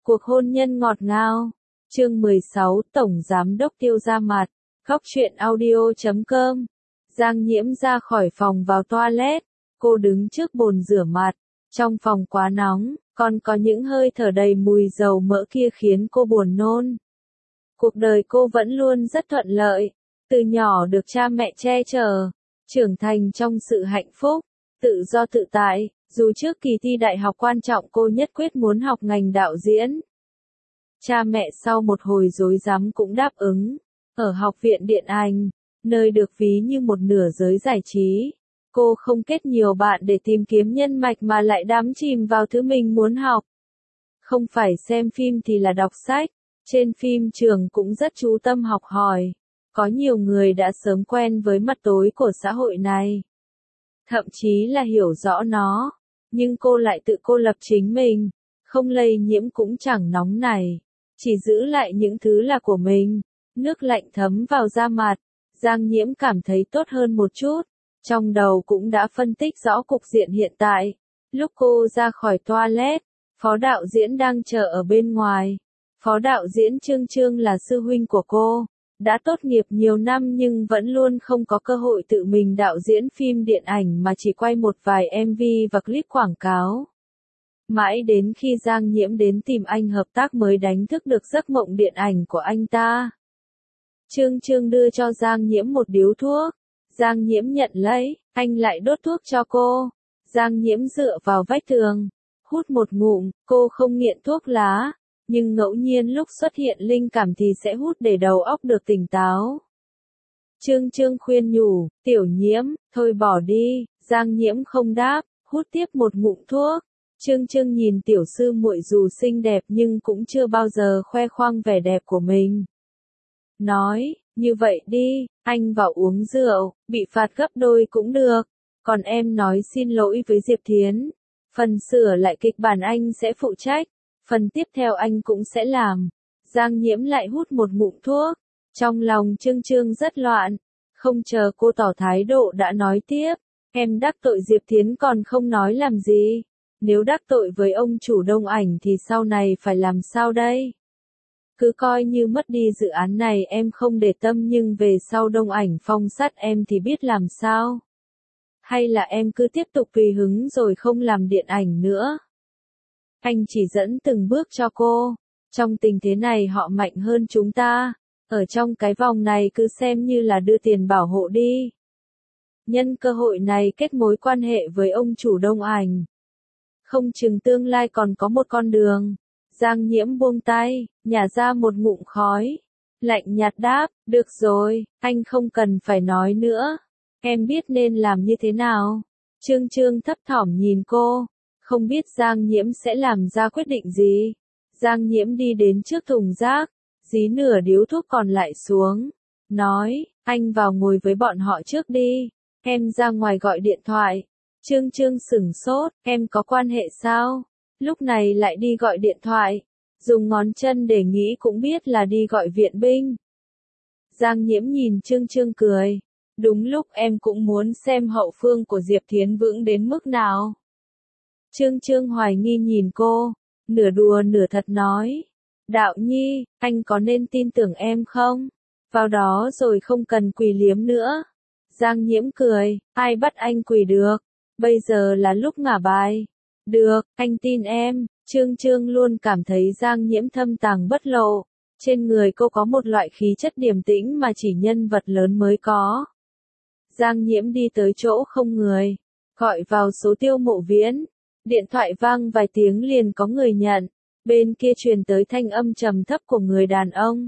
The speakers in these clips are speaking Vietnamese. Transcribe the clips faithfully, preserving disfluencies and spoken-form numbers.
Cuộc hôn nhân ngọt ngào. Chương mười sáu, Tổng Giám đốc Tiêu ra mặt. Góc truyện audio chấm com. Giang Nhiễm ra khỏi phòng vào toilet. Cô đứng trước bồn rửa mặt. Trong phòng quá nóng, còn có những hơi thở đầy mùi dầu mỡ kia khiến cô buồn nôn. Cuộc đời cô vẫn luôn rất thuận lợi. Từ nhỏ được cha mẹ che chở, trưởng thành trong sự hạnh phúc, tự do tự tại. Dù trước kỳ thi đại học quan trọng cô nhất quyết muốn học ngành đạo diễn. Cha mẹ sau một hồi rối rắm cũng đáp ứng. Ở học viện điện ảnh, nơi được ví như một nửa giới giải trí, cô không kết nhiều bạn để tìm kiếm nhân mạch mà lại đắm chìm vào thứ mình muốn học. Không phải xem phim thì là đọc sách, trên phim trường cũng rất chú tâm học hỏi. Có nhiều người đã sớm quen với mặt tối của xã hội này, thậm chí là hiểu rõ nó, nhưng cô lại tự cô lập chính mình, không lây nhiễm cũng chẳng nóng này, chỉ giữ lại những thứ là của mình. Nước lạnh thấm vào da mặt, Giang Nhiễm cảm thấy tốt hơn một chút, trong đầu cũng đã phân tích rõ cục diện hiện tại. Lúc cô ra khỏi toilet, phó đạo diễn đang chờ ở bên ngoài. Phó đạo diễn Trương Trương là sư huynh của cô, đã tốt nghiệp nhiều năm nhưng vẫn luôn không có cơ hội tự mình đạo diễn phim điện ảnh mà chỉ quay một vài em vê và clip quảng cáo. Mãi đến khi Giang Nhiễm đến tìm anh hợp tác mới đánh thức được giấc mộng điện ảnh của anh ta. Trương Trương đưa cho Giang Nhiễm một điếu thuốc. Giang Nhiễm nhận lấy, anh lại đốt thuốc cho cô. Giang Nhiễm dựa vào vách tường, hút một ngụm. Cô không nghiện thuốc lá, nhưng ngẫu nhiên lúc xuất hiện linh cảm thì sẽ hút để đầu óc được tỉnh táo. Trương Trương khuyên nhủ, Tiểu Nhiễm, thôi bỏ đi. Giang Nhiễm không đáp, hút tiếp một ngụm thuốc. Trương Trương nhìn tiểu sư muội dù xinh đẹp nhưng cũng chưa bao giờ khoe khoang vẻ đẹp của mình. Nói, như vậy đi, anh vào uống rượu, bị phạt gấp đôi cũng được. Còn em nói xin lỗi với Diệp Thiến. Phần sửa lại kịch bản anh sẽ phụ trách. Phần tiếp theo anh cũng sẽ làm. Giang Nhiễm lại hút một ngụm thuốc. Trong lòng Trương Trương rất loạn. Không chờ cô tỏ thái độ đã nói tiếp. Em đắc tội Diệp Thiến còn không nói làm gì. Nếu đắc tội với ông chủ Đông Ảnh thì sau này phải làm sao đây? Cứ coi như mất đi dự án này em không để tâm nhưng về sau Đông Ảnh phong sát em thì biết làm sao? Hay là em cứ tiếp tục tùy hứng rồi không làm điện ảnh nữa? Anh chỉ dẫn từng bước cho cô. Trong tình thế này họ mạnh hơn chúng ta. Ở trong cái vòng này cứ xem như là đưa tiền bảo hộ đi. Nhân cơ hội này kết mối quan hệ với ông chủ Đông Ảnh. Không chừng tương lai còn có một con đường. Giang Nhiễm buông tay, nhả ra một ngụm khói. Lạnh nhạt đáp, được rồi, anh không cần phải nói nữa. Em biết nên làm như thế nào. Trương Trương thấp thỏm nhìn cô. Không biết Giang Nhiễm sẽ làm ra quyết định gì. Giang Nhiễm đi đến trước thùng rác, dí nửa điếu thuốc còn lại xuống. Nói, anh vào ngồi với bọn họ trước đi. Em ra ngoài gọi điện thoại. Trương Trương sửng sốt, em có quan hệ sao? Lúc này lại đi gọi điện thoại. Dùng ngón chân để nghĩ cũng biết là đi gọi viện binh. Giang Nhiễm nhìn Trương Trương cười. Đúng lúc em cũng muốn xem hậu phương của Diệp Thiến vững đến mức nào. Trương Trương hoài nghi nhìn cô, nửa đùa nửa thật nói. Đạo Nhi, anh có nên tin tưởng em không? Vào đó rồi không cần quỳ liếm nữa. Giang Nhiễm cười, ai bắt anh quỳ được? Bây giờ là lúc ngả bài. Được, anh tin em. Trương Trương luôn cảm thấy Giang Nhiễm thâm tàng bất lộ. Trên người cô có một loại khí chất điềm tĩnh mà chỉ nhân vật lớn mới có. Giang Nhiễm đi tới chỗ không người. Gọi vào số Tiêu Mộ Viễn. Điện thoại vang vài tiếng liền có người nhận. Bên kia truyền tới thanh âm trầm thấp của người đàn ông.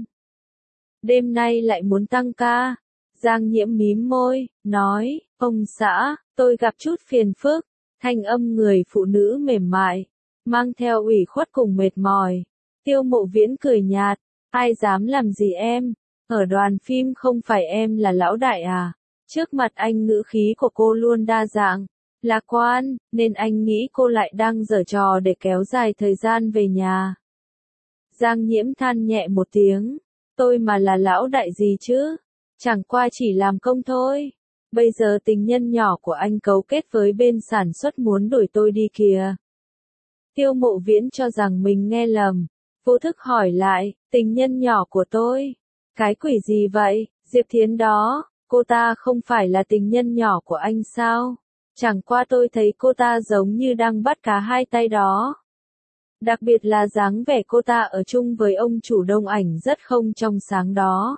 Đêm nay lại muốn tăng ca. Giang Nhiễm mím môi, nói, ông xã, tôi gặp chút phiền phức. Thanh âm người phụ nữ mềm mại, mang theo ủy khuất cùng mệt mỏi. Tiêu Mộ Viễn cười nhạt, ai dám làm gì em? Ở đoàn phim không phải em là lão đại à? Trước mặt anh ngữ khí của cô luôn đa dạng, lạc quan, nên anh nghĩ cô lại đang giở trò để kéo dài thời gian về nhà. Giang Nhiễm than nhẹ một tiếng, tôi mà là lão đại gì chứ? Chẳng qua chỉ làm công thôi. Bây giờ tình nhân nhỏ của anh cấu kết với bên sản xuất muốn đuổi tôi đi kìa. Tiêu Mộ Viễn cho rằng mình nghe lầm. Vô thức hỏi lại, tình nhân nhỏ của tôi. Cái quỷ gì vậy, Diệp Thiến đó, cô ta không phải là tình nhân nhỏ của anh sao? Chẳng qua tôi thấy cô ta giống như đang bắt cá hai tay đó. Đặc biệt là dáng vẻ cô ta ở chung với ông chủ Đông Ảnh rất không trong sáng đó.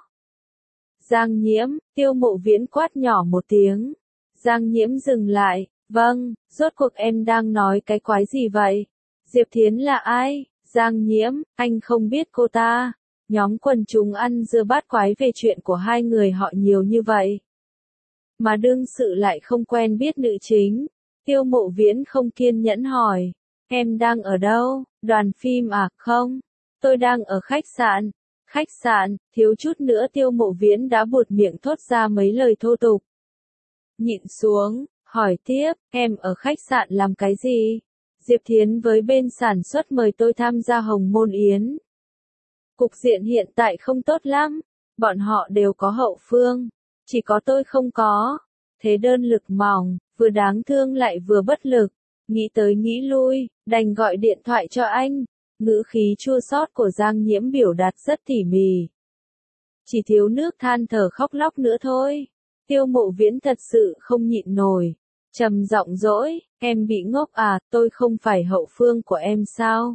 Giang Nhiễm, Tiêu Mộ Viễn quát nhỏ một tiếng. Giang Nhiễm dừng lại, vâng, rốt cuộc em đang nói cái quái gì vậy? Diệp Thiến là ai? Giang Nhiễm, anh không biết cô ta. Nhóm quần chúng ăn dưa bát quái về chuyện của hai người họ nhiều như vậy. Mà đương sự lại không quen biết nữ chính. Tiêu Mộ Viễn không kiên nhẫn hỏi. Em đang ở đâu? Đoàn phim à? Không. Tôi đang ở khách sạn. Khách sạn, thiếu chút nữa Tiêu Mộ Viễn đã buột miệng thốt ra mấy lời thô tục. Nhịn xuống, hỏi tiếp, em ở khách sạn làm cái gì? Diệp Thiến với bên sản xuất mời tôi tham gia Hồng Môn Yến. Cục diện hiện tại không tốt lắm, bọn họ đều có hậu phương, chỉ có tôi không có. Thế đơn lực mỏng, vừa đáng thương lại vừa bất lực, nghĩ tới nghĩ lui, đành gọi điện thoại cho anh. Ngữ khí chua xót của Giang Nhiễm biểu đạt rất tỉ mỉ. Chỉ thiếu nước than thở khóc lóc nữa thôi. Tiêu Mộ Viễn thật sự không nhịn nổi. Trầm giọng dỗi, em bị ngốc à, tôi không phải hậu phương của em sao?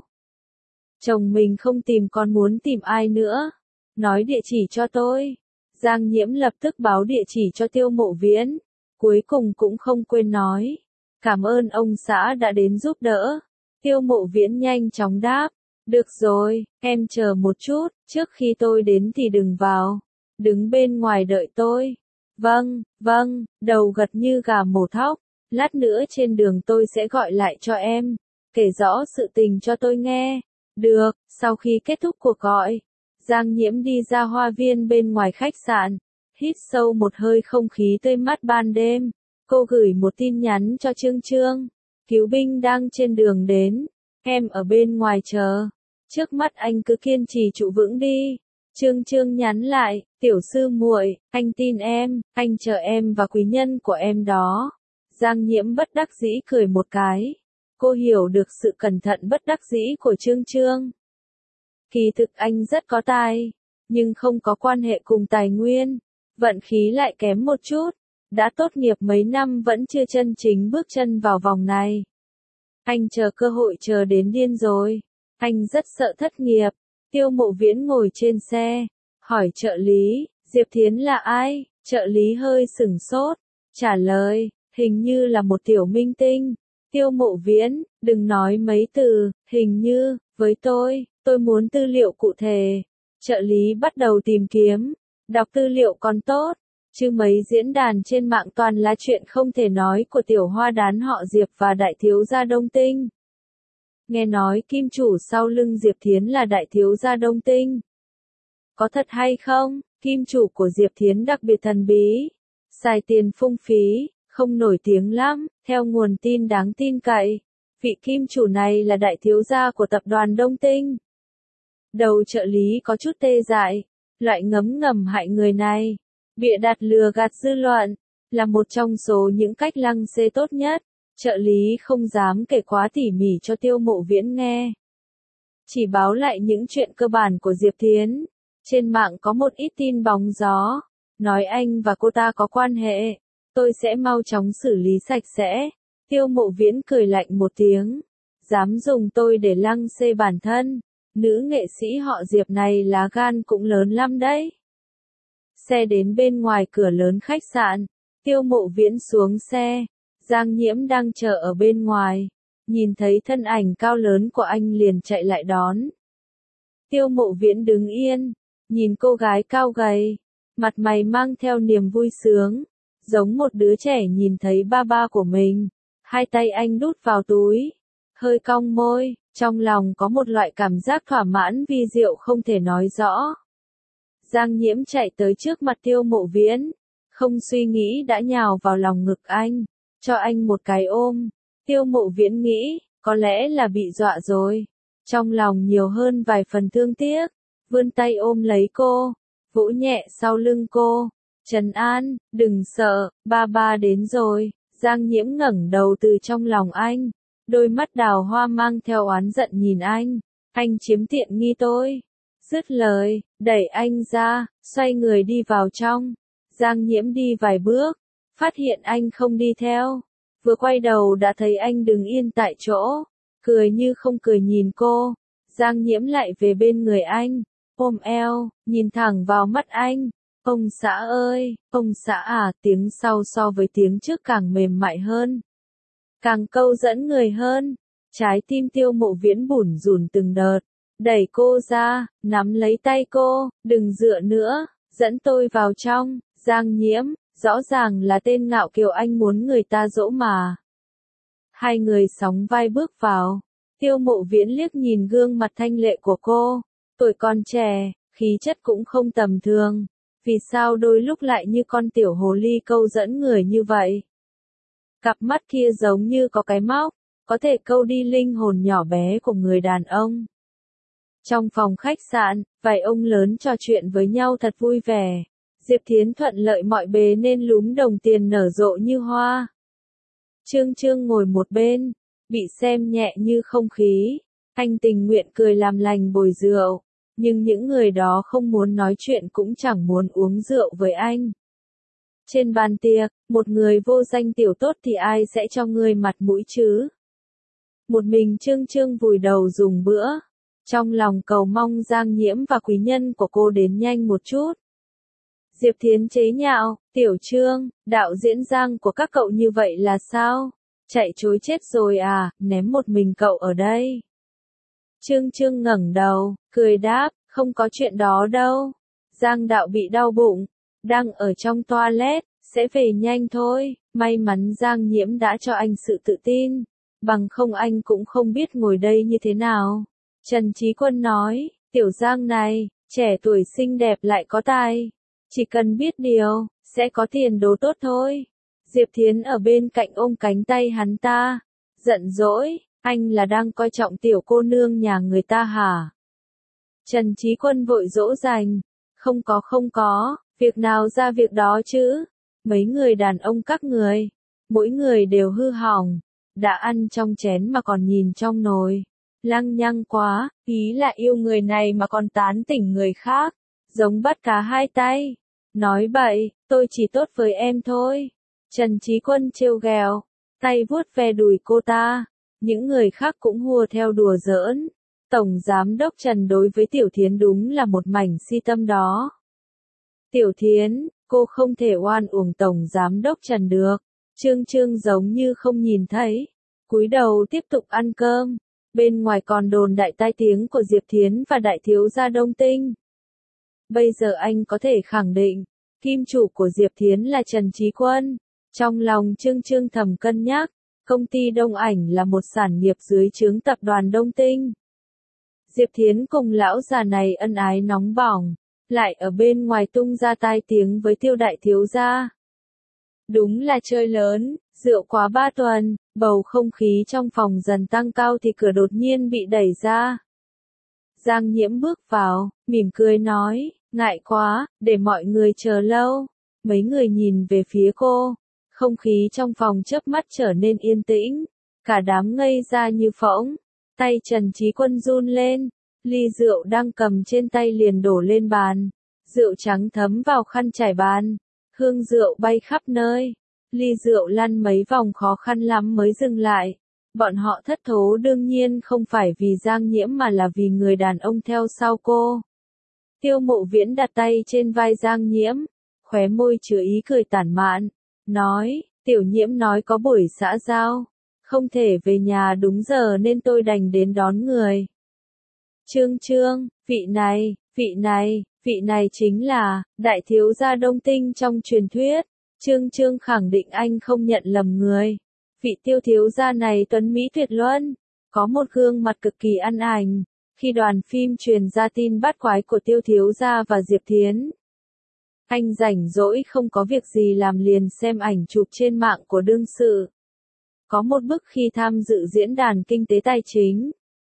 Chồng mình không tìm còn muốn tìm ai nữa? Nói địa chỉ cho tôi. Giang Nhiễm lập tức báo địa chỉ cho Tiêu Mộ Viễn. Cuối cùng cũng không quên nói. Cảm ơn ông xã đã đến giúp đỡ. Tiêu Mộ Viễn nhanh chóng đáp. Được rồi, em chờ một chút, trước khi tôi đến thì đừng vào. Đứng bên ngoài đợi tôi. Vâng, vâng, đầu gật như gà mổ thóc. Lát nữa trên đường tôi sẽ gọi lại cho em. Kể rõ sự tình cho tôi nghe. Được, sau khi kết thúc cuộc gọi. Giang Nhiễm đi ra hoa viên bên ngoài khách sạn. Hít sâu một hơi không khí tươi mát ban đêm. Cô gửi một tin nhắn cho Trương Trương. Cứu binh đang trên đường đến. Em ở bên ngoài chờ. Trước mắt anh cứ kiên trì trụ vững đi. Trương Trương nhắn lại, tiểu sư muội, anh tin em, anh chờ em và quý nhân của em đó. Giang Nhiễm bất đắc dĩ cười một cái. Cô hiểu được sự cẩn thận bất đắc dĩ của Trương Trương. Kỳ thực anh rất có tài, nhưng không có quan hệ cùng tài nguyên. Vận khí lại kém một chút. Đã tốt nghiệp mấy năm vẫn chưa chân chính bước chân vào vòng này. Anh chờ cơ hội chờ đến điên rồi. Anh rất sợ thất nghiệp. Tiêu Mộ Viễn ngồi trên xe. Hỏi trợ lý, Diệp Thiến là ai? Trợ lý hơi sửng sốt. Trả lời, hình như là một tiểu minh tinh. Tiêu Mộ Viễn, đừng nói mấy từ, hình như, với tôi, tôi muốn tư liệu cụ thể. Trợ lý bắt đầu tìm kiếm. Đọc tư liệu còn tốt. Chứ mấy diễn đàn trên mạng toàn là chuyện không thể nói của tiểu hoa đán họ Diệp và đại thiếu gia Đông Tinh. Nghe nói kim chủ sau lưng Diệp Thiến là đại thiếu gia Đông Tinh. Có thật hay không? Kim chủ của Diệp Thiến đặc biệt thần bí. Xài tiền phung phí, không nổi tiếng lắm, theo nguồn tin đáng tin cậy. Vị kim chủ này là đại thiếu gia của tập đoàn Đông Tinh. Đầu trợ lý có chút tê dại. Loại ngấm ngầm hại người này. Bịa đặt lừa gạt dư luận, là một trong số những cách lăng xê tốt nhất. Trợ lý không dám kể quá tỉ mỉ cho Tiêu Mộ Viễn nghe. Chỉ báo lại những chuyện cơ bản của Diệp Thiến. Trên mạng có một ít tin bóng gió. Nói anh và cô ta có quan hệ. Tôi sẽ mau chóng xử lý sạch sẽ. Tiêu Mộ Viễn cười lạnh một tiếng. Dám dùng tôi để lăng xê bản thân. Nữ nghệ sĩ họ Diệp này lá gan cũng lớn lắm đấy. Xe đến bên ngoài cửa lớn khách sạn. Tiêu Mộ Viễn xuống xe. Giang Nhiễm đang chờ ở bên ngoài. Nhìn thấy thân ảnh cao lớn của anh liền chạy lại đón. Tiêu Mộ Viễn đứng yên. Nhìn cô gái cao gầy. Mặt mày mang theo niềm vui sướng. Giống một đứa trẻ nhìn thấy ba ba của mình. Hai tay anh đút vào túi. Hơi cong môi. Trong lòng có một loại cảm giác thỏa mãn vi diệu không thể nói rõ. Giang Nhiễm chạy tới trước mặt Tiêu Mộ Viễn. Không suy nghĩ đã nhào vào lòng ngực anh. Cho anh một cái ôm. Tiêu Mộ Viễn nghĩ, có lẽ là bị dọa rồi. Trong lòng nhiều hơn vài phần thương tiếc. Vươn tay ôm lấy cô. Vỗ nhẹ sau lưng cô. Trấn an, đừng sợ, ba ba đến rồi. Giang Nhiễm ngẩng đầu từ trong lòng anh. Đôi mắt đào hoa mang theo oán giận nhìn anh. anh chiếm tiện nghi tôi. Dứt lời, đẩy anh ra, xoay người đi vào trong. Giang Nhiễm đi vài bước, phát hiện anh không đi theo. Vừa quay đầu đã thấy anh đứng yên tại chỗ, cười như không cười nhìn cô. Giang Nhiễm lại về bên người anh, ôm eo, nhìn thẳng vào mắt anh. Ông xã ơi, ông xã à, tiếng sau so với tiếng trước càng mềm mại hơn, càng câu dẫn người hơn. Trái tim Tiêu Mộ Viễn bủn rủn từng đợt, đẩy cô ra, nắm lấy tay cô, đừng dựa nữa, dẫn tôi vào trong. Giang Nhiễm, rõ ràng là tên ngạo kiều anh muốn người ta dỗ mà. Hai người sóng vai bước vào. Tiêu Mộ Viễn liếc nhìn gương mặt thanh lệ của cô, tuổi còn trẻ, khí chất cũng không tầm thường, vì sao đôi lúc lại như con tiểu hồ ly câu dẫn người như vậy? Cặp mắt kia giống như có cái móc, có thể câu đi linh hồn nhỏ bé của người đàn ông. Trong phòng khách sạn, vài ông lớn trò chuyện với nhau thật vui vẻ. Diệp Thiến thuận lợi mọi bề nên lúm đồng tiền nở rộ như hoa. Trương Trương ngồi một bên, bị xem nhẹ như không khí. Anh tình nguyện cười làm lành bồi rượu, nhưng những người đó không muốn nói chuyện cũng chẳng muốn uống rượu với anh. Trên bàn tiệc, một người vô danh tiểu tốt thì ai sẽ cho ngươi mặt mũi chứ? Một mình Trương Trương vùi đầu dùng bữa, trong lòng cầu mong Giang Nhiễm và quý nhân của cô đến nhanh một chút. Diệp Thiến chế nhạo, tiểu Trương, đạo diễn Giang của các cậu như vậy là sao? Chạy chối chết rồi à, ném một mình cậu ở đây. Trương Trương ngẩng đầu, cười đáp, không có chuyện đó đâu. Giang đạo bị đau bụng, đang ở trong toilet, sẽ về nhanh thôi. May mắn Giang Nhiễm đã cho anh sự tự tin, bằng không anh cũng không biết ngồi đây như thế nào. Trần Chí Quân nói, tiểu Giang này, trẻ tuổi xinh đẹp lại có tài. Chỉ cần biết điều, sẽ có tiền đồ tốt thôi. Diệp Thiến ở bên cạnh ôm cánh tay hắn ta, giận dỗi, anh là đang coi trọng tiểu cô nương nhà người ta hả? Trần Chí Quân vội dỗ dành, không có không có, việc nào ra việc đó chứ. Mấy người đàn ông các người, mỗi người đều hư hỏng, đã ăn trong chén mà còn nhìn trong nồi. Lăng nhăng quá, ý là yêu người này mà còn tán tỉnh người khác, giống bắt cá hai tay. Nói bậy, tôi chỉ tốt với em thôi. Trần Chí Quân trêu ghẹo, tay vuốt ve đùi cô ta. Những người khác cũng hùa theo đùa giỡn. Tổng Giám đốc Trần đối với Tiểu Thiến đúng là một mảnh si tâm đó. Tiểu Thiến, cô không thể oan uổng Tổng Giám đốc Trần được. Trương Trương giống như không nhìn thấy, cúi đầu tiếp tục ăn cơm. Bên ngoài còn đồn đại tai tiếng của Diệp Thiến và đại thiếu gia Đông Tinh. Bây giờ anh có thể khẳng định, kim chủ của Diệp Thiến là Trần Chí Quân. Trong lòng Trương Trương thầm cân nhắc, công ty Đông Ảnh là một sản nghiệp dưới trướng tập đoàn Đông Tinh. Diệp Thiến cùng lão già này ân ái nóng bỏng, lại ở bên ngoài tung ra tai tiếng với Tiêu đại thiếu gia. Đúng là chơi lớn, rượu quá ba tuần, bầu không khí trong phòng dần tăng cao thì cửa đột nhiên bị đẩy ra. Giang Nhiễm bước vào, mỉm cười nói, ngại quá, để mọi người chờ lâu. Mấy người nhìn về phía cô, không khí trong phòng chớp mắt trở nên yên tĩnh, cả đám ngây ra như phỗng. Tay Trần Chí Quân run lên, ly rượu đang cầm trên tay liền đổ lên bàn, rượu trắng thấm vào khăn trải bàn, hương rượu bay khắp nơi, ly rượu lăn mấy vòng khó khăn lắm mới dừng lại. Bọn họ thất thố đương nhiên không phải vì Giang Nhiễm mà là vì người đàn ông theo sau cô. Tiêu Mộ Viễn đặt tay trên vai Giang Nhiễm, khóe môi chứa ý cười tản mạn, nói, Tiểu Nhiễm nói có buổi xã giao, không thể về nhà đúng giờ nên tôi đành đến đón người. Trương Trương, vị này, vị này, vị này chính là, đại thiếu gia Đông Tinh trong truyền thuyết. Trương Trương khẳng định anh không nhận lầm người. Vị Tiêu thiếu gia này tuấn mỹ tuyệt luân, có một gương mặt cực kỳ ăn ảnh. Khi đoàn phim truyền ra tin bắt quái của Tiêu thiếu gia và Diệp Thiến, anh rảnh rỗi không có việc gì làm liền xem ảnh chụp trên mạng của đương sự. Có một bức khi tham dự diễn đàn kinh tế tài chính,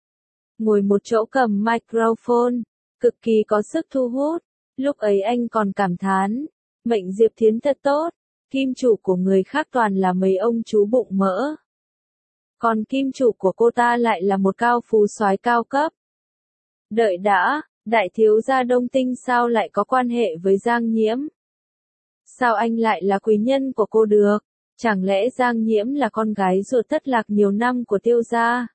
ngồi một chỗ cầm microphone, cực kỳ có sức thu hút. Lúc ấy anh còn cảm thán, mệnh Diệp Thiến thật tốt, kim chủ của người khác toàn là mấy ông chú bụng mỡ. Còn kim chủ của cô ta lại là một cao phú soái cao cấp. Đợi đã, đại thiếu gia Đông Tinh sao lại có quan hệ với Giang Nhiễm? Sao anh lại là quý nhân của cô được? Chẳng lẽ Giang Nhiễm là con gái ruột thất lạc nhiều năm của Tiêu gia?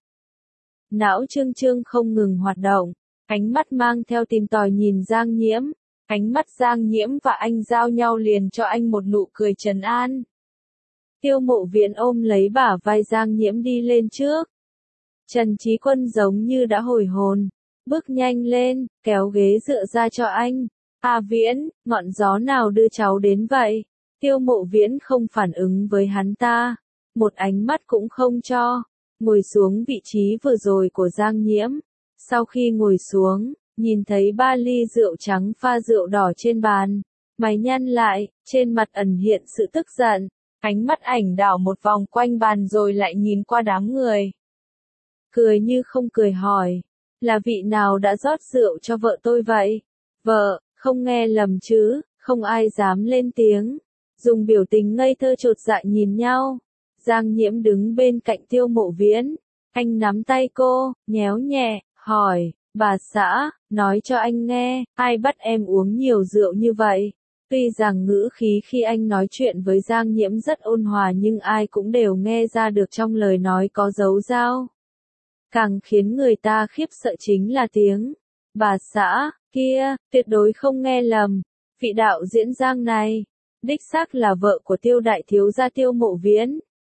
Não Trương Trương không ngừng hoạt động, ánh mắt mang theo tìm tòi nhìn Giang Nhiễm. Ánh mắt Giang Nhiễm và anh giao nhau liền cho anh một nụ cười trấn an. Tiêu Mộ Viễn ôm lấy bả vai Giang Nhiễm đi lên trước. Trần Chí Quân giống như đã hồi hồn, bước nhanh lên, kéo ghế dựa ra cho anh. À Viễn, ngọn gió nào đưa cháu đến vậy? Tiêu Mộ Viễn không phản ứng với hắn ta, một ánh mắt cũng không cho, ngồi xuống vị trí vừa rồi của Giang Nhiễm. Sau khi ngồi xuống, nhìn thấy ba ly rượu trắng pha rượu đỏ trên bàn, mày nhăn lại, trên mặt ẩn hiện sự tức giận, ánh mắt ảnh đảo một vòng quanh bàn rồi lại nhìn qua đám người. Cười như không cười hỏi, là vị nào đã rót rượu cho vợ tôi vậy? Vợ, không nghe lầm chứ, không ai dám lên tiếng, dùng biểu tình ngây thơ chột dạ nhìn nhau. Giang Nhiễm đứng bên cạnh Tiêu Mộ Viễn, anh nắm tay cô, nhéo nhẹ, hỏi, bà xã, nói cho anh nghe, ai bắt em uống nhiều rượu như vậy? Tuy rằng ngữ khí khi anh nói chuyện với Giang Nhiễm rất ôn hòa nhưng ai cũng đều nghe ra được trong lời nói có dấu dao. Càng khiến người ta khiếp sợ chính là tiếng bà xã kia, tuyệt đối không nghe lầm. Vị đạo diễn Giang này, đích xác là vợ của Tiêu đại thiếu gia Tiêu Mộ Viễn.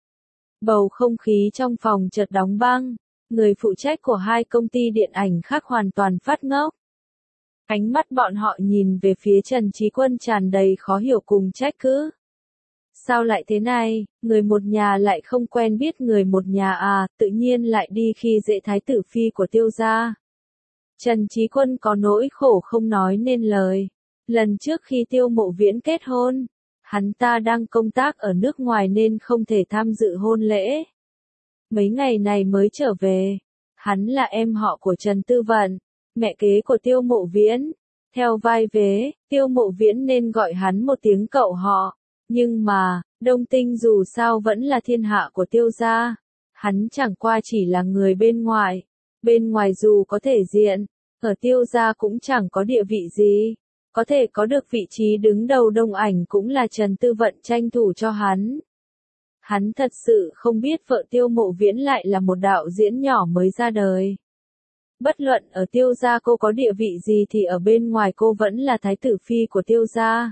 Bầu không khí trong phòng chợt đóng băng, người phụ trách của hai công ty điện ảnh khác hoàn toàn phát ngốc. Ánh mắt bọn họ nhìn về phía Trần Chí Quân tràn đầy khó hiểu cùng trách cứ. Sao lại thế này, người một nhà lại không quen biết người một nhà à, tự nhiên lại đi khi dễ thái tử phi của Tiêu gia. Trần Chí Quân có nỗi khổ không nói nên lời. Lần trước khi Tiêu Mộ Viễn kết hôn, hắn ta đang công tác ở nước ngoài nên không thể tham dự hôn lễ. Mấy ngày này mới trở về. Hắn là em họ của Trần Tư Vận, mẹ kế của Tiêu Mộ Viễn. Theo vai vế, Tiêu Mộ Viễn nên gọi hắn một tiếng cậu họ. Nhưng mà, Đông Tinh dù sao vẫn là thiên hạ của Tiêu gia. Hắn chẳng qua chỉ là người bên ngoài. Bên ngoài dù có thể diện, ở Tiêu gia cũng chẳng có địa vị gì. Có thể có được vị trí đứng đầu đông ảnh cũng là Trần Tư Vận tranh thủ cho hắn. Hắn thật sự không biết vợ Tiêu Mộ Viễn lại là một đạo diễn nhỏ mới ra đời. Bất luận ở Tiêu gia cô có địa vị gì thì ở bên ngoài cô vẫn là thái tử phi của Tiêu gia.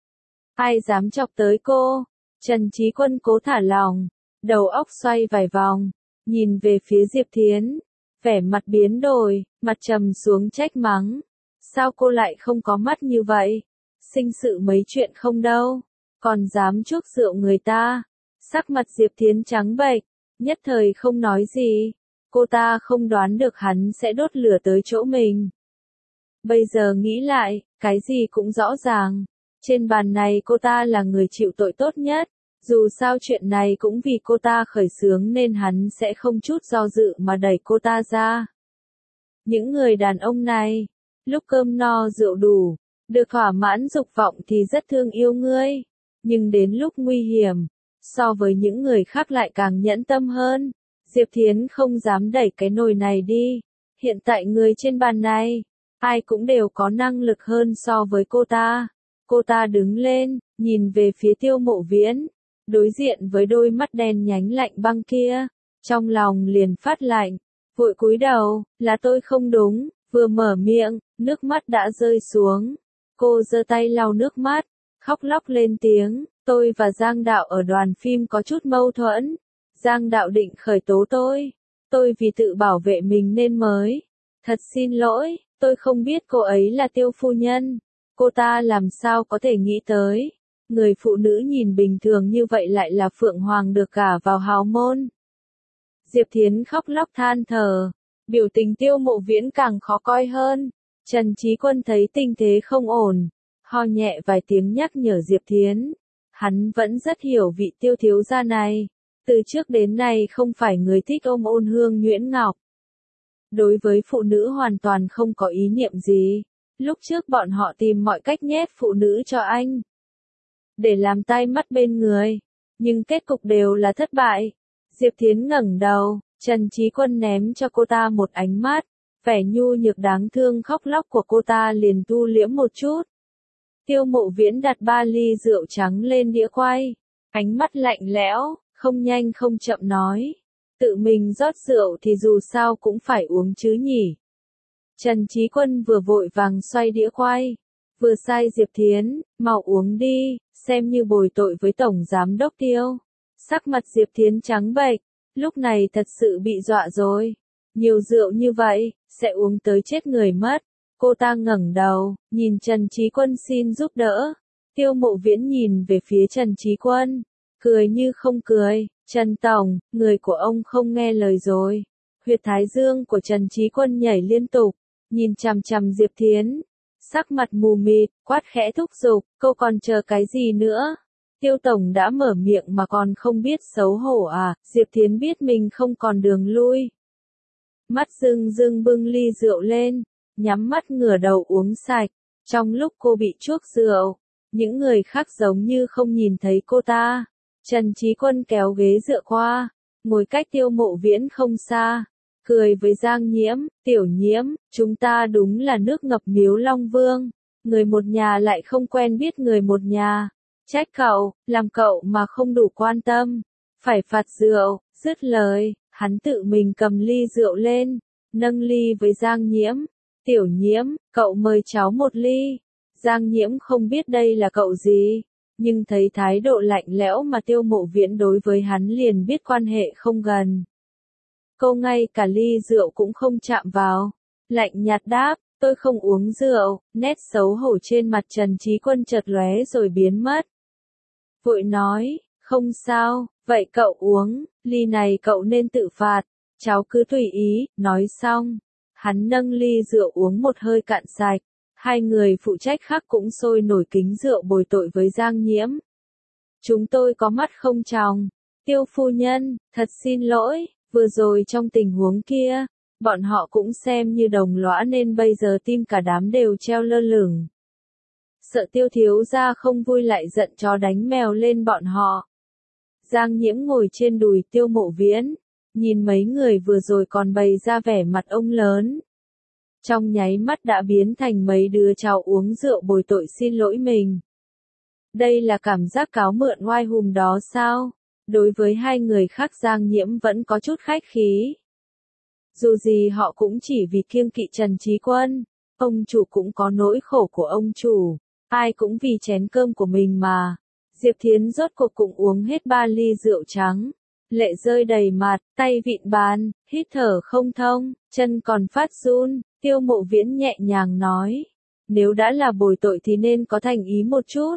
Ai dám chọc tới cô? Trần Chí Quân cố thả lòng, đầu óc xoay vài vòng, nhìn về phía Diệp Thiến, vẻ mặt biến đổi, mặt trầm xuống trách mắng. Sao cô lại không có mắt như vậy? Sinh sự mấy chuyện không đâu, còn dám chuốc rượu người ta. Sắc mặt Diệp Thiến trắng bệch, nhất thời không nói gì. Cô ta không đoán được hắn sẽ đốt lửa tới chỗ mình. Bây giờ nghĩ lại, cái gì cũng rõ ràng. Trên bàn này cô ta là người chịu tội tốt nhất. Dù sao chuyện này cũng vì cô ta khởi xướng nên hắn sẽ không chút do dự mà đẩy cô ta ra. Những người đàn ông này, lúc cơm no rượu đủ, được thỏa mãn dục vọng thì rất thương yêu ngươi. Nhưng đến lúc nguy hiểm, so với những người khác lại càng nhẫn tâm hơn. Diệp Thiến không dám đẩy cái nồi này đi. Hiện tại người trên bàn này, ai cũng đều có năng lực hơn so với cô ta. Cô ta đứng lên, nhìn về phía Tiêu Mộ Viễn, đối diện với đôi mắt đen nhánh lạnh băng kia, trong lòng liền phát lạnh, vội cúi đầu, là tôi không đúng, vừa mở miệng, nước mắt đã rơi xuống. Cô giơ tay lau nước mắt, khóc lóc lên tiếng, tôi và Giang Đạo ở đoàn phim có chút mâu thuẫn. Giang Đạo định khởi tố tôi, tôi vì tự bảo vệ mình nên mới. Thật xin lỗi, tôi không biết cô ấy là Tiêu phu nhân. Cô ta làm sao có thể nghĩ tới, người phụ nữ nhìn bình thường như vậy lại là Phượng Hoàng được gả vào hào môn. Diệp Thiến khóc lóc than thở, biểu tình Tiêu Mộ Viễn càng khó coi hơn. Trần Chí Quân thấy tình thế không ổn, ho nhẹ vài tiếng nhắc nhở Diệp Thiến. Hắn vẫn rất hiểu vị Tiêu thiếu gia này, từ trước đến nay không phải người thích ôm ôn hương nhuyễn ngọc. Đối với phụ nữ hoàn toàn không có ý niệm gì. Lúc trước bọn họ tìm mọi cách nhét phụ nữ cho anh, để làm tai mắt bên người, nhưng kết cục đều là thất bại. Diệp Thiến ngẩng đầu, Trần Chí Quân ném cho cô ta một ánh mắt, vẻ nhu nhược đáng thương khóc lóc của cô ta liền thu liễm một chút. Tiêu Mộ Viễn đặt ba ly rượu trắng lên đĩa quay, ánh mắt lạnh lẽo, không nhanh không chậm nói. Tự mình rót rượu thì dù sao cũng phải uống chứ nhỉ. Trần Chí Quân vừa vội vàng xoay đĩa quay, vừa sai Diệp Thiến, mau uống đi, xem như bồi tội với Tổng Giám Đốc Tiêu. Sắc mặt Diệp Thiến trắng bệch, lúc này thật sự bị dọa rồi. Nhiều rượu như vậy, sẽ uống tới chết người mất. Cô ta ngẩng đầu, nhìn Trần Chí Quân xin giúp đỡ. Tiêu Mộ Viễn nhìn về phía Trần Chí Quân, cười như không cười. Trần Tổng, người của ông không nghe lời rồi. Huyệt thái dương của Trần Chí Quân nhảy liên tục, nhìn chằm chằm Diệp Thiến. Sắc mặt mù mịt, quát khẽ thúc giục, cô còn chờ cái gì nữa? Tiêu Tổng đã mở miệng mà còn không biết xấu hổ à? Diệp Thiến biết mình không còn đường lui. Mắt rưng rưng bưng ly rượu lên, nhắm mắt ngửa đầu uống sạch. Trong lúc cô bị chuốc rượu, những người khác giống như không nhìn thấy cô ta. Trần Chí Quân kéo ghế dựa qua, ngồi cách Tiêu Mộ Viễn không xa, cười với Giang Nhiễm, Tiểu Nhiễm, chúng ta đúng là nước ngập miếu Long Vương, người một nhà lại không quen biết người một nhà, trách cậu, làm cậu mà không đủ quan tâm, phải phạt rượu. Dứt lời, hắn tự mình cầm ly rượu lên, nâng ly với Giang Nhiễm, Tiểu Nhiễm, cậu mời cháu một ly. Giang Nhiễm không biết đây là cậu gì, nhưng thấy thái độ lạnh lẽo mà Tiêu Mộ Viễn đối với hắn liền biết quan hệ không gần. Cô ngay cả ly rượu cũng không chạm vào, lạnh nhạt đáp, tôi không uống rượu. Nét xấu hổ trên mặt Trần Chí Quân chợt lóe rồi biến mất. Vội nói, không sao, vậy cậu uống, ly này cậu nên tự phạt, cháu cứ tùy ý. Nói xong, hắn nâng ly rượu uống một hơi cạn sạch. Hai người phụ trách khác cũng sôi nổi kính rượu bồi tội với Giang Nhiễm. Chúng tôi có mắt không tròng. Tiêu phu nhân, thật xin lỗi, vừa rồi trong tình huống kia, bọn họ cũng xem như đồng lõa nên bây giờ tim cả đám đều treo lơ lửng. Sợ Tiêu thiếu gia không vui lại giận chó đánh mèo lên bọn họ. Giang Nhiễm ngồi trên đùi Tiêu Mộ Viễn, nhìn mấy người vừa rồi còn bày ra vẻ mặt ông lớn. Trong nháy mắt đã biến thành mấy đứa cháu uống rượu bồi tội xin lỗi mình. Đây là cảm giác cáo mượn oai hùng đó sao? Đối với hai người khác Giang Nhiễm vẫn có chút khách khí. Dù gì họ cũng chỉ vì kiêng kỵ Trần Chí Quân, ông chủ cũng có nỗi khổ của ông chủ, ai cũng vì chén cơm của mình mà. Diệp Thiến rốt cuộc cũng uống hết ba ly rượu trắng. Lệ rơi đầy mặt, tay vịn bàn, hít thở không thông, chân còn phát run. Tiêu Mộ Viễn nhẹ nhàng nói, nếu đã là bồi tội thì nên có thành ý một chút.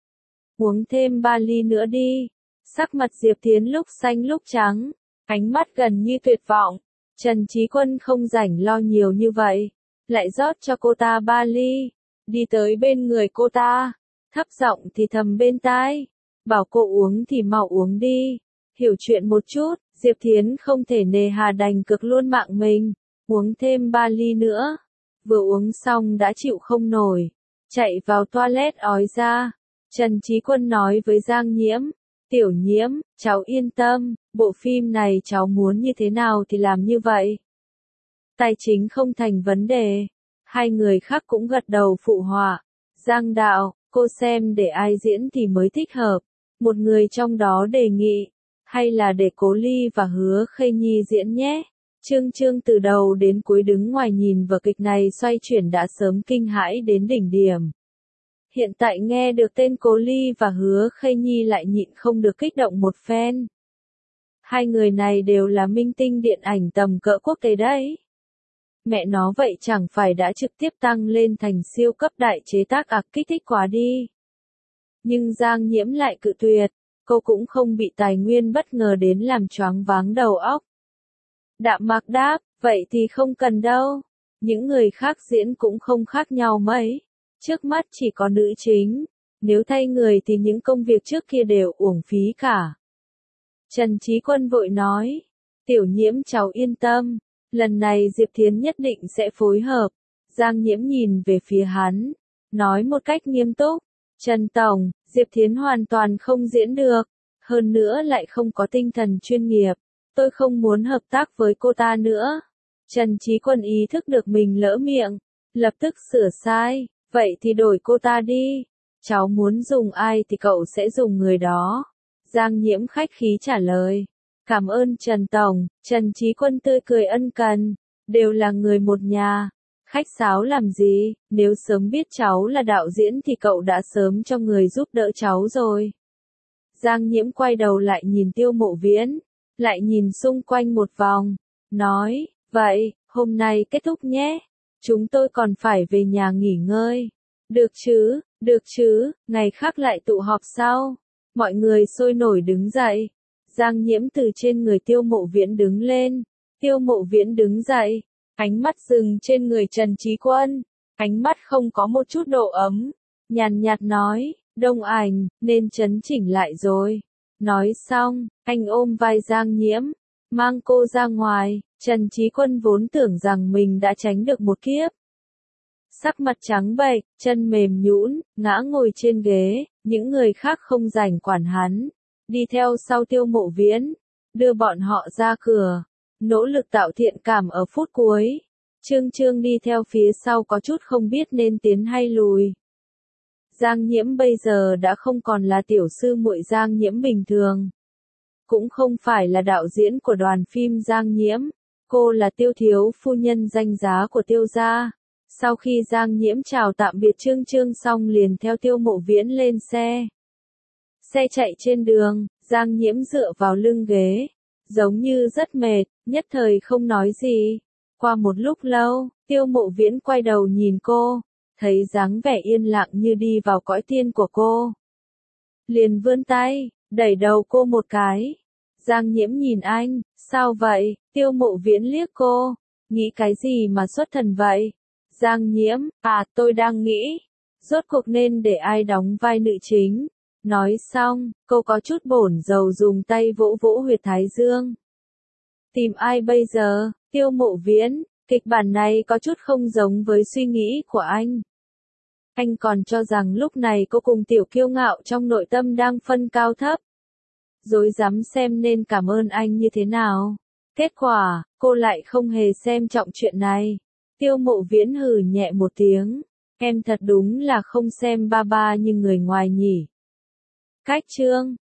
Uống thêm ba ly nữa đi. Sắc mặt Diệp Thiến lúc xanh lúc trắng, ánh mắt gần như tuyệt vọng. Trần Chí Quân không rảnh lo nhiều như vậy, lại rót cho cô ta ba ly, đi tới bên người cô ta, thấp giọng thì thầm bên tai, bảo cô uống thì mau uống đi, hiểu chuyện một chút. Diệp Thiến không thể nề hà đành cực luôn mạng mình, uống thêm ba ly nữa, vừa uống xong đã chịu không nổi, chạy vào toilet ói ra. Trần Chí Quân nói với Giang Nhiễm, Tiểu Nhiễm, cháu yên tâm, bộ phim này cháu muốn như thế nào thì làm như vậy. Tài chính không thành vấn đề. Hai người khác cũng gật đầu phụ họa. Giang đạo, cô xem để ai diễn thì mới thích hợp. Một người trong đó đề nghị, hay là để Cố Ly và Hứa Khê Nhi diễn nhé. Trương Trương từ đầu đến cuối đứng ngoài nhìn vở kịch này xoay chuyển đã sớm kinh hãi đến đỉnh điểm. Hiện tại nghe được tên Cố Ly và Hứa Khê Nhi lại nhịn không được kích động một phen. Hai người này đều là minh tinh điện ảnh tầm cỡ quốc tế đấy. Mẹ nó vậy chẳng phải đã trực tiếp tăng lên thành siêu cấp đại chế tác ạc kích thích quá đi. Nhưng Giang Nhiễm lại cự tuyệt, cô cũng không bị tài nguyên bất ngờ đến làm choáng váng đầu óc. Đạm Mạc đáp, vậy thì không cần đâu. Những người khác diễn cũng không khác nhau mấy. Trước mắt chỉ có nữ chính, nếu thay người thì những công việc trước kia đều uổng phí cả. Trần Chí Quân vội nói, Tiểu Nhiễm cháu yên tâm, lần này Diệp Thiến nhất định sẽ phối hợp. Giang Nhiễm nhìn về phía hắn, nói một cách nghiêm túc, Trần Tổng, Diệp Thiến hoàn toàn không diễn được, hơn nữa lại không có tinh thần chuyên nghiệp, tôi không muốn hợp tác với cô ta nữa. Trần Chí Quân ý thức được mình lỡ miệng, lập tức sửa sai, vậy thì đổi cô ta đi. Cháu muốn dùng ai thì cậu sẽ dùng người đó. Giang Nhiễm khách khí trả lời. Cảm ơn Trần Tổng. Trần Chí Quân tươi cười ân cần. Đều là người một nhà. Khách sáo làm gì, nếu sớm biết cháu là đạo diễn thì cậu đã sớm cho người giúp đỡ cháu rồi. Giang Nhiễm quay đầu lại nhìn Tiêu Mộ Viễn, lại nhìn xung quanh một vòng, nói, vậy, hôm nay kết thúc nhé. Chúng tôi còn phải về nhà nghỉ ngơi. Được chứ, được chứ, ngày khác lại tụ họp sau. Mọi người sôi nổi đứng dậy. Giang Nhiễm từ trên người Tiêu Mộ Viễn đứng lên. Tiêu Mộ Viễn đứng dậy, ánh mắt dừng trên người Trần Chí Quân. Ánh mắt không có một chút độ ấm. Nhàn nhạt nói, Đông Ảnh, nên chấn chỉnh lại rồi. Nói xong, anh ôm vai Giang Nhiễm, mang cô ra ngoài. Trần Chí Quân vốn tưởng rằng mình đã tránh được một kiếp. Sắc mặt trắng bệch, chân mềm nhũn, ngã ngồi trên ghế, những người khác không rảnh quản hắn. Đi theo sau Tiêu Mộ Viễn, đưa bọn họ ra cửa, nỗ lực tạo thiện cảm ở phút cuối. Trương Trương đi theo phía sau có chút không biết nên tiến hay lùi. Giang Nhiễm bây giờ đã không còn là tiểu sư muội Giang Nhiễm bình thường. Cũng không phải là đạo diễn của đoàn phim Giang Nhiễm. Cô là Tiêu thiếu phu nhân danh giá của Tiêu gia. Sau khi Giang Nhiễm chào tạm biệt Trương Trương xong liền theo Tiêu Mộ Viễn lên xe. Xe chạy trên đường, Giang Nhiễm dựa vào lưng ghế, giống như rất mệt, nhất thời không nói gì. Qua một lúc lâu, Tiêu Mộ Viễn quay đầu nhìn cô, thấy dáng vẻ yên lặng như đi vào cõi tiên của cô. Liền vươn tay, đẩy đầu cô một cái. Giang Nhiễm nhìn anh, sao vậy? Tiêu Mộ Viễn liếc cô, nghĩ cái gì mà xuất thần vậy? Giang Nhiễm, à tôi đang nghĩ, rốt cuộc nên để ai đóng vai nữ chính. Nói xong, cô có chút bổn rầu dùng tay vỗ vỗ huyệt thái dương. Tìm ai bây giờ? Tiêu Mộ Viễn, kịch bản này có chút không giống với suy nghĩ của anh. Anh còn cho rằng lúc này cô cùng tiểu kiêu ngạo trong nội tâm đang phân cao thấp. Dối dám xem nên cảm ơn anh như thế nào. Kết quả, cô lại không hề xem trọng chuyện này. Tiêu Mộ Viễn hừ nhẹ một tiếng. Em thật đúng là không xem ba ba như người ngoài nhỉ. Cách chương